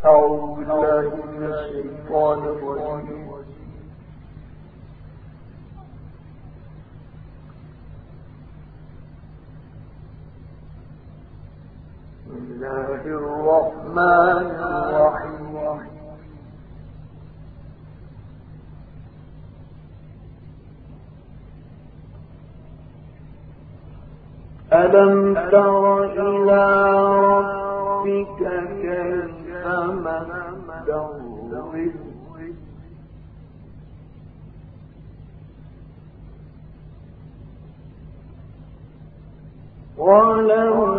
أعوذ بالله من الشيطان الرجيم. بسم الله الرحمن الرحيم. ألم تر إلى ربك كيف مد الظل ولو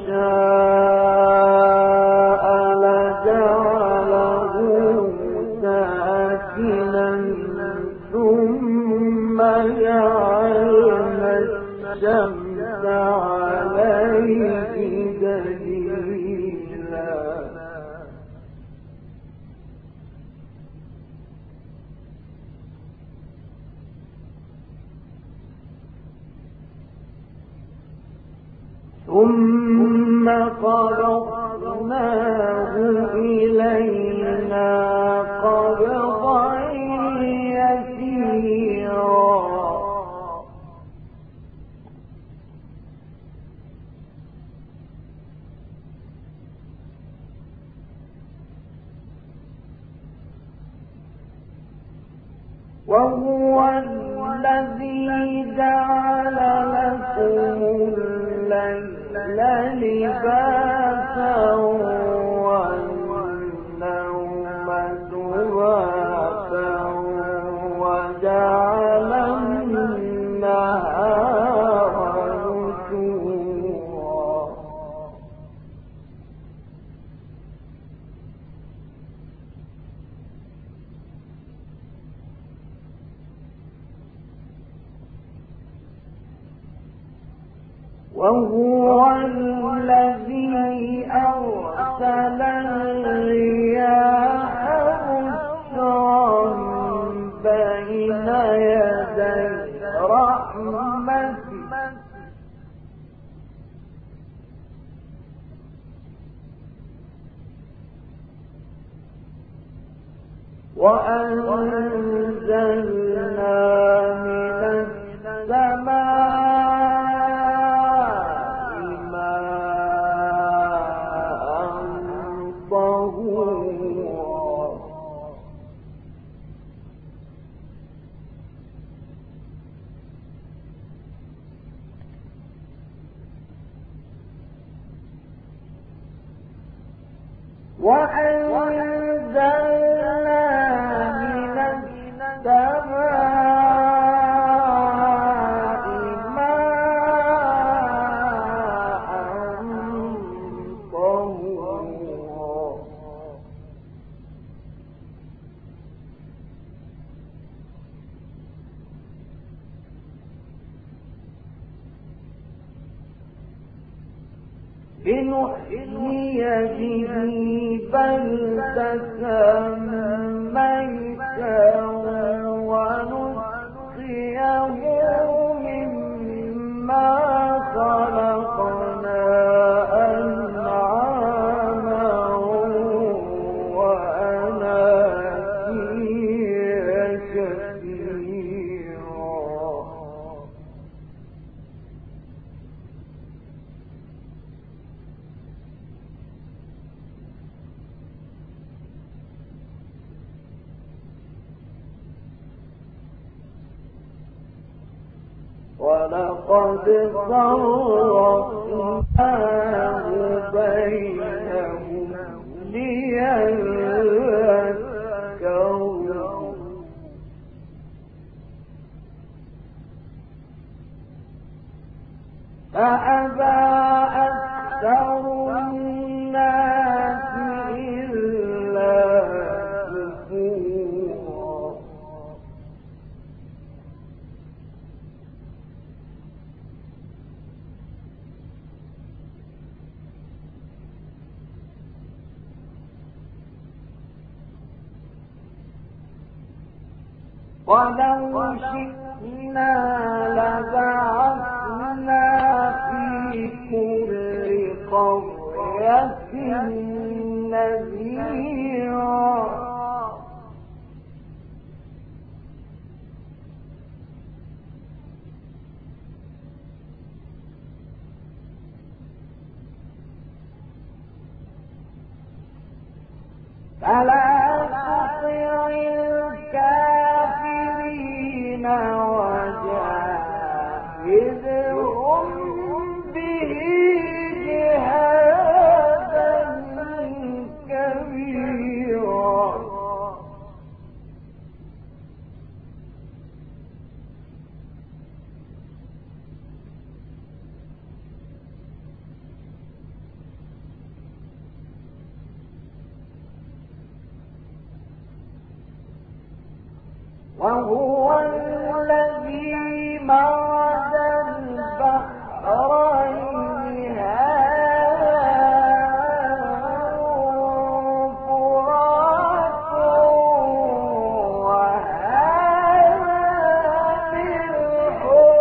شاء لجعله ساكنا ثم جعلنا الشمس عليه دليلا ثم قبضناه إلينا قبضا يسيرا وهو الذي جعل لكم الليل لباسا والنوم سباتا وجعل النهار نشورا وهو الذي أرسل الرياح بشرا بين يدي رحمته وأنزلنا من السماء ماء طهورا وأنزلنا من السماء ماء طهورا لنحيي به بلدة ميتا ونسقيه مما خلقنا أنعاما وأناسيا كثيرا ولقد صرفناه بينهم ليذكروا فأبى أكثر الناس إلا كفورا ولو شئنا لبعثنا في كل قرية نذيرا فلا تطع الكافرين وجاهدهم به جهادا كبيرا وهو الذي مرج البحرين هذا فرات وهذا ملح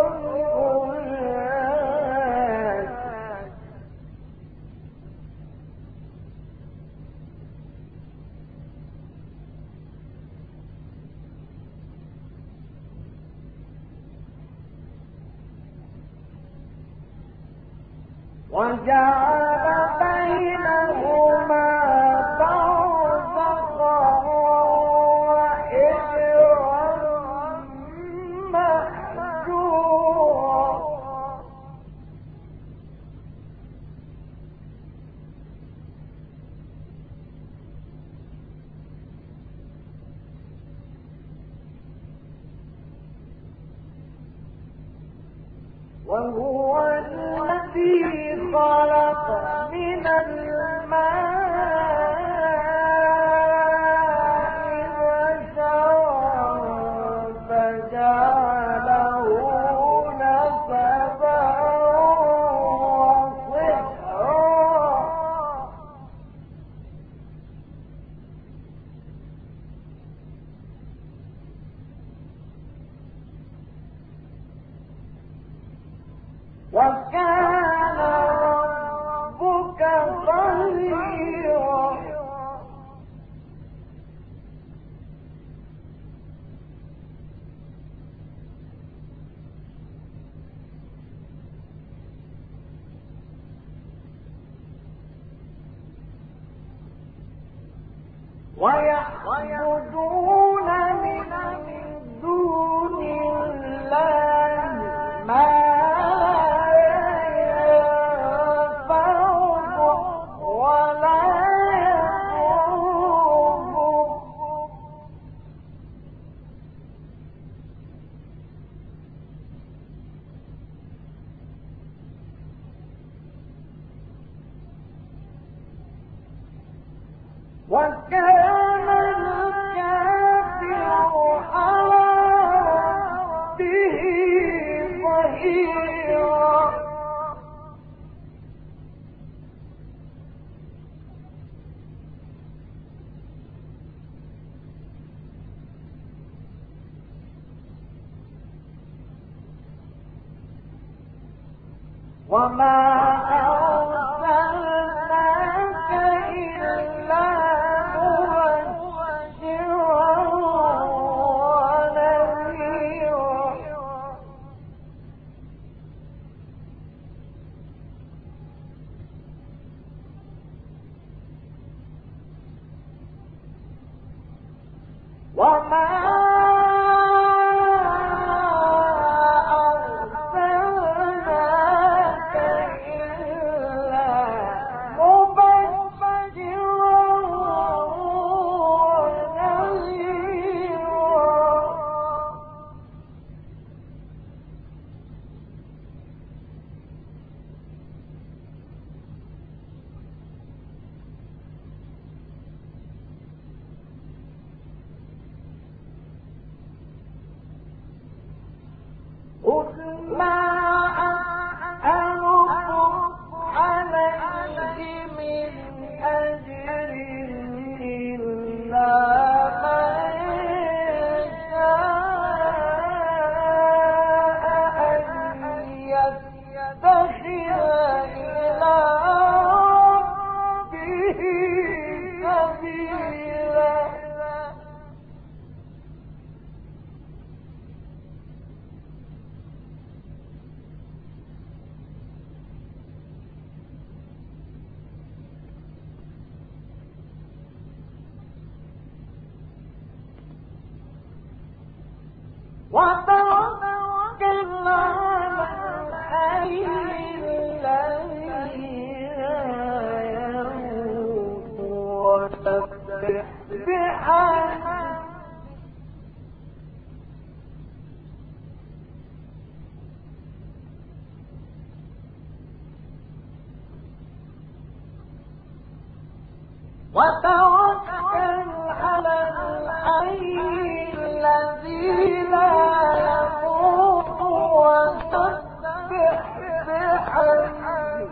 أجاج وجعل بينهما برزخا وحجرا محجورا وهو الذي خلق من الماء بشرا فجعله نسبا وصهرا وكان ربك قديرا ويعبدون من دون الله ما وكان الكافر على ربه ظهيرا وما أرسلناك إلا مبشرا ونذيرا وما وتوكل على الحي الذي لا يموت وسبح بحمده وتوكل على الحي الذي لا يموت وسبح بحمده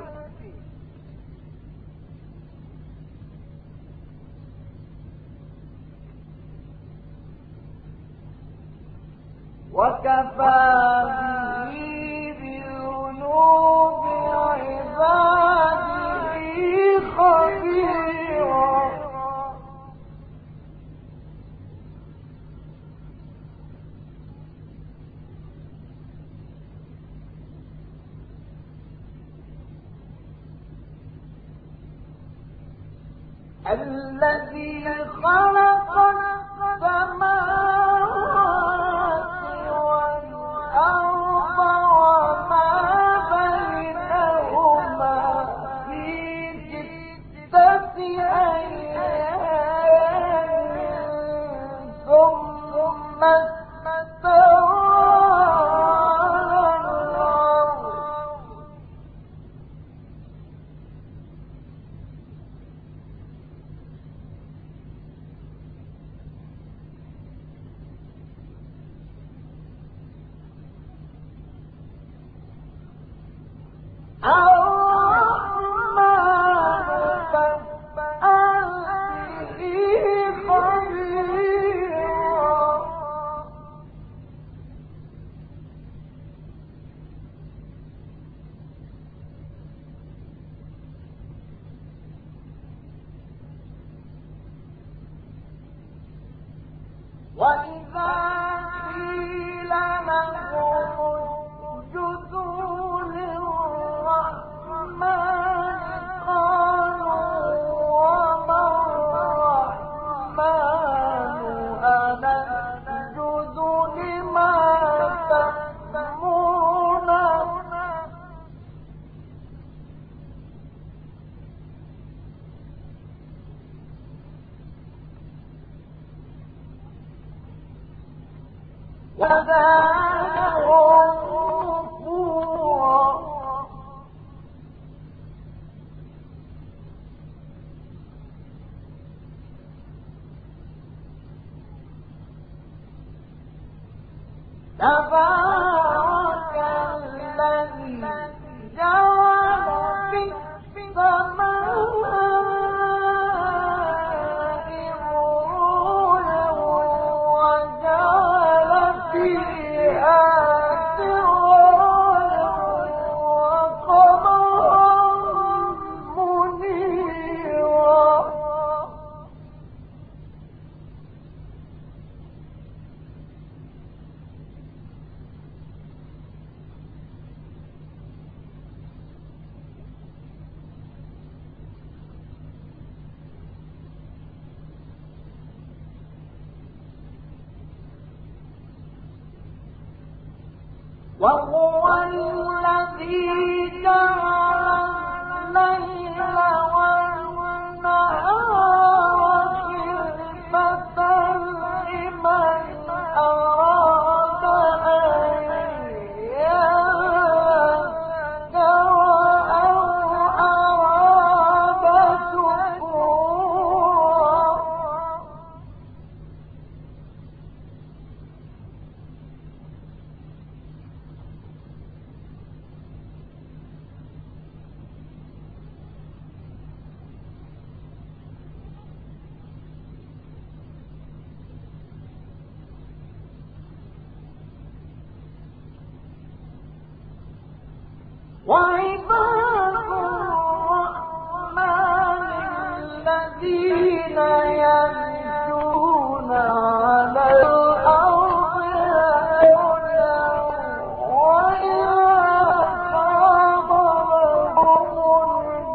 وكفى به بذنوب عباده خبيرا الذي خلق السماوات والأرض وما بينهما في 6 أيام ثم استوى على الأرض وإذا قيل لهم اسجدوا للرحمن قالوا وما الرحمن أنسجد لما تأمرنا وزادهم نفورا تبارك الذي جعل في السماء بروجا وجعل فيها سراجا وقمرا منيرا وهو الذي جعل الليل والنهار خلفة لمن أراد أن يذكر أو أراد شكورا وعباد الرحمن الذين يمشون على الأرض هونا وإذا خاطبهم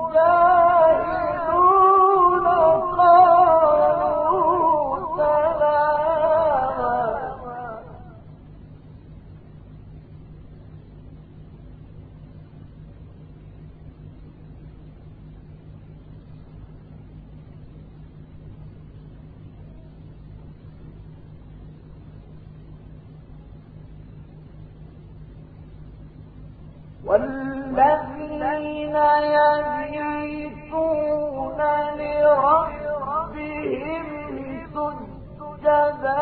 الجاهلون قالوا سلاما والذين يبيتون لربهم سجدا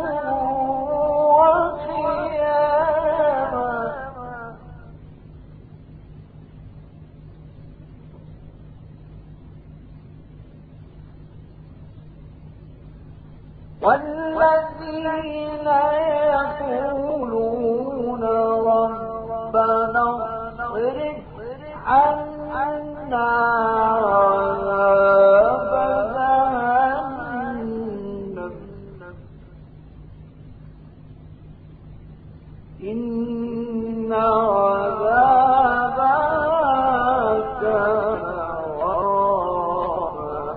وقياما والذين يقولون ربنا اصرف عنا عذاب جهنم إن عذابها كان غراما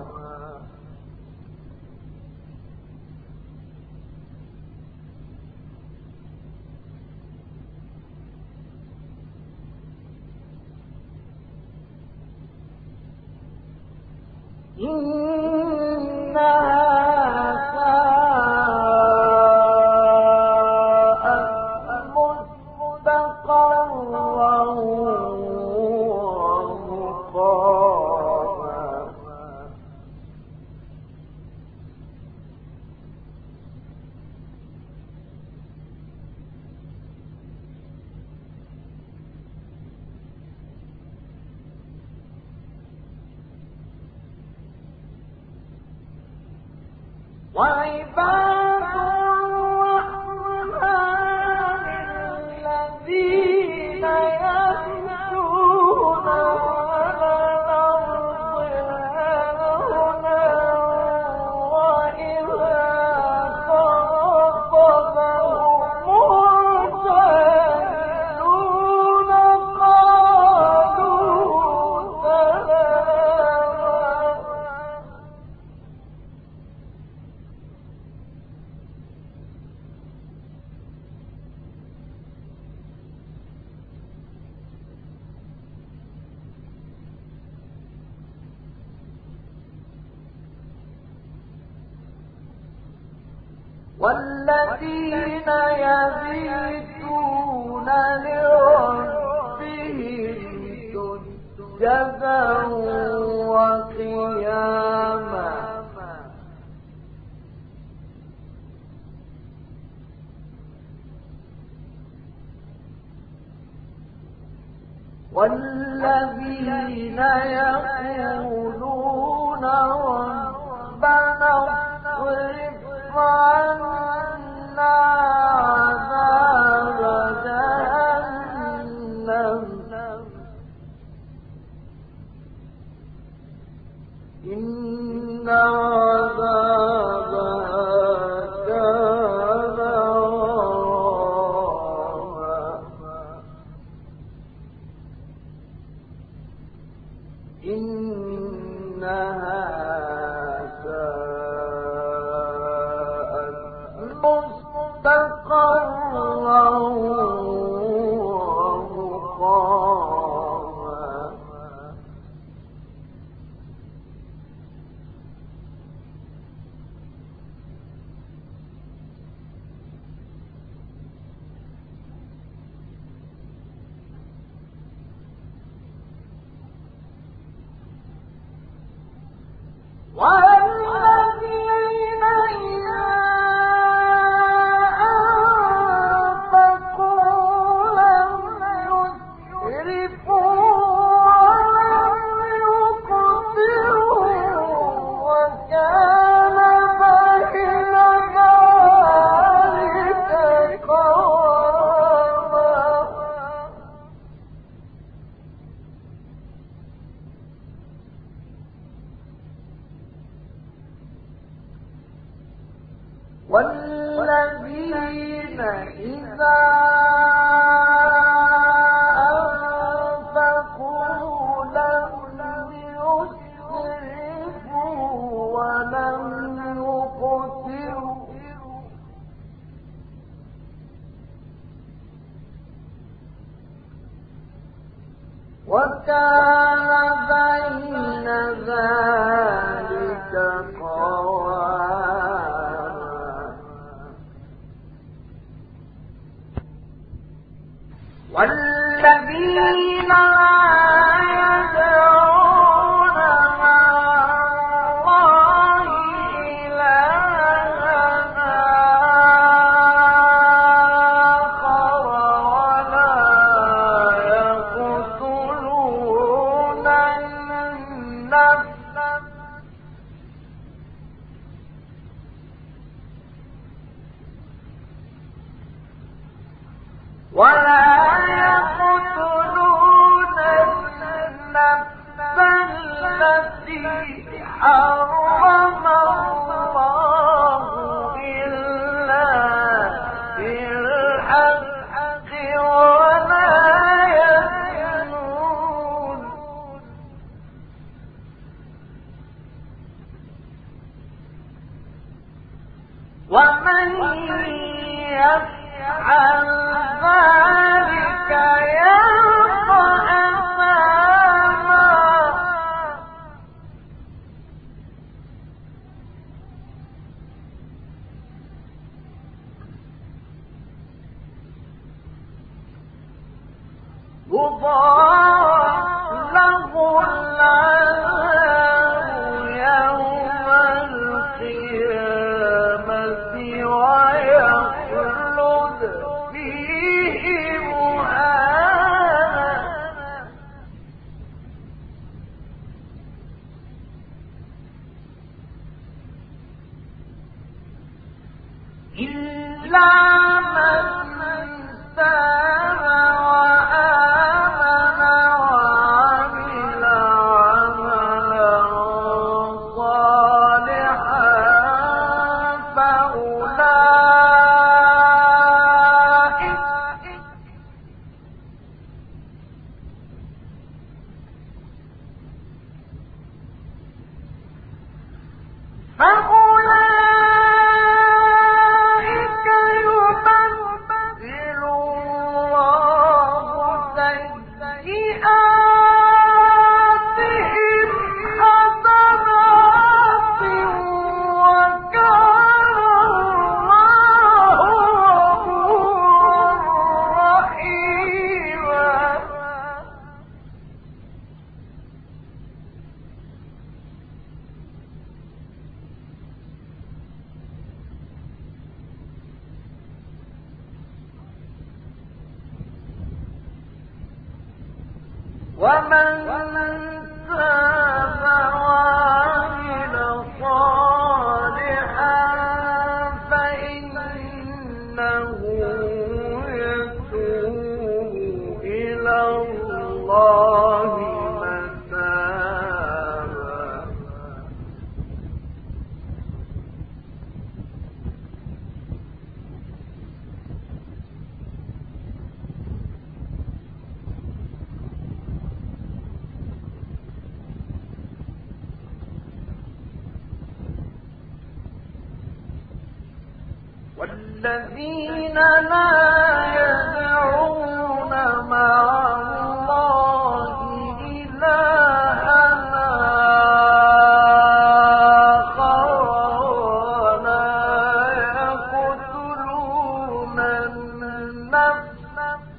إنها ساءت مستقرا ومقاما وعباد الرحمن الذين يمشون على الأرض هونا وإذا خاطبهم الجاهلون قالوا سلاما والذين يبيتون لربهم سجدا وقياما والذين يقولون ربنا اصرف عنا عذاب جهنم إن عذابها كان غراما إنها مستقرا ومقاما والذين والذين إذا أنفقوا لم يسرفوا ولم يقتروا وكان بين ذلك قواما والذين والذين لا يدعون مع الله إلها آخر ولا يقتلون النفس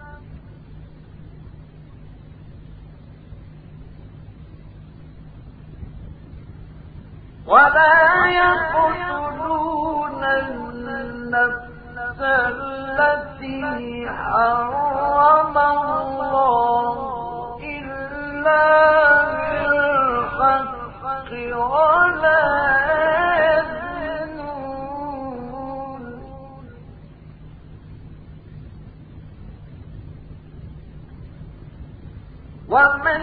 التي حرم الله إلا بالحق ولا يزنون ومن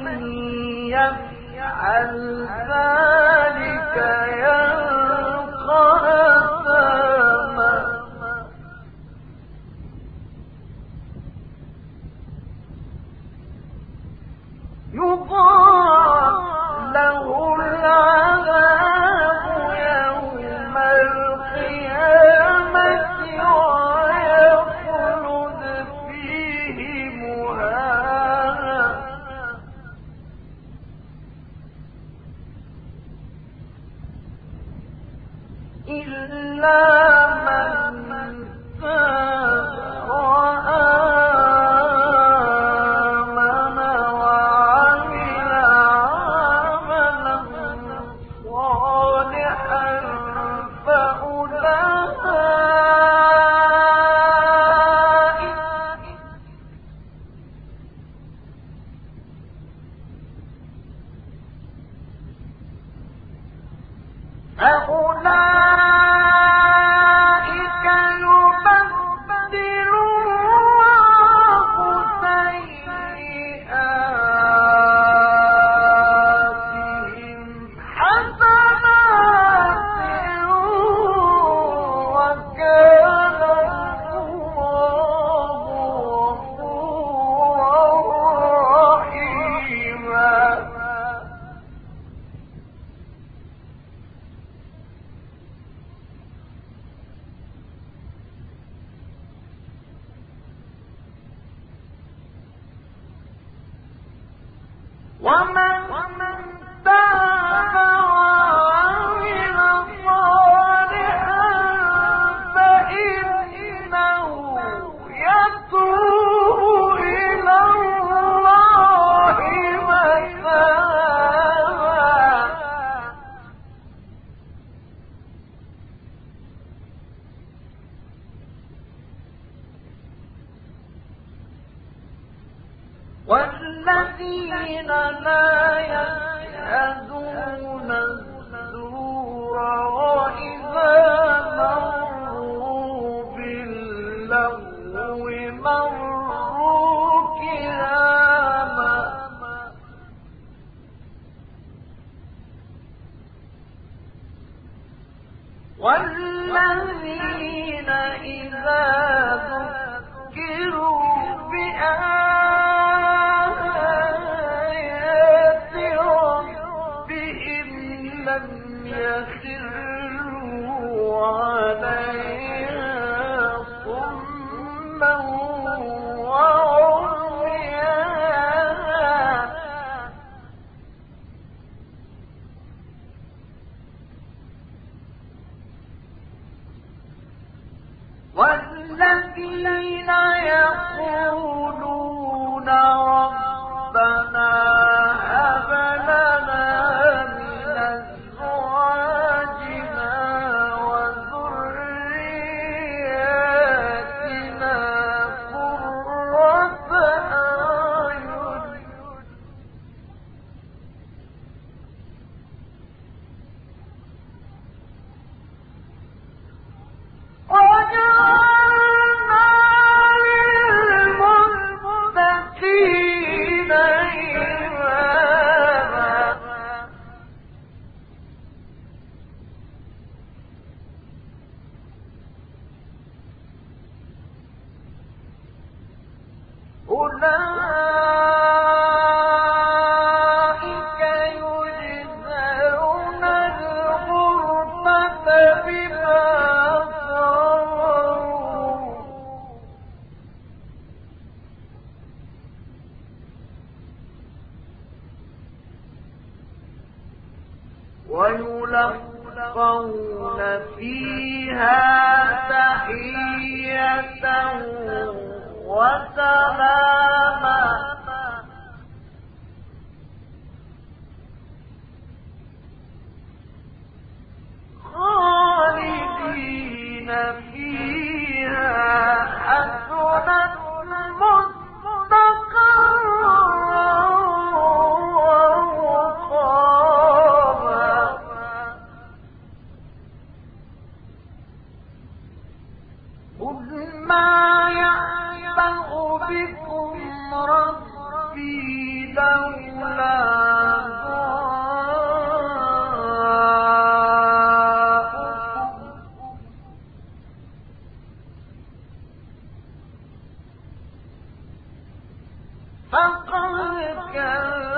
يفعل ذلك يلقى أثاما يضاعف له العذاب يوم القيامة ويخلد فيه مهانا إلا من تاب وآمن وعمل عملا صالحا فأولئك والذين لا يشهدون الزور وإذا مروا باللغو مروا كراما والذين إذا ذكروا بآيات ربهم لم يخروا عليها صما وعميانا والذين يقولون ربنا هب لنا من أزواجنا وذرياتنا قرة أعين وجعلنا للمتقين إماما أولئك يجزون الغرفة بما صبروا ويلقون فيها تحية وسلاما خالدين فيها حسنت مستقرا ومقاما قل ما يعبأ بكم ربي لولا دعاؤكم فقد كذبتم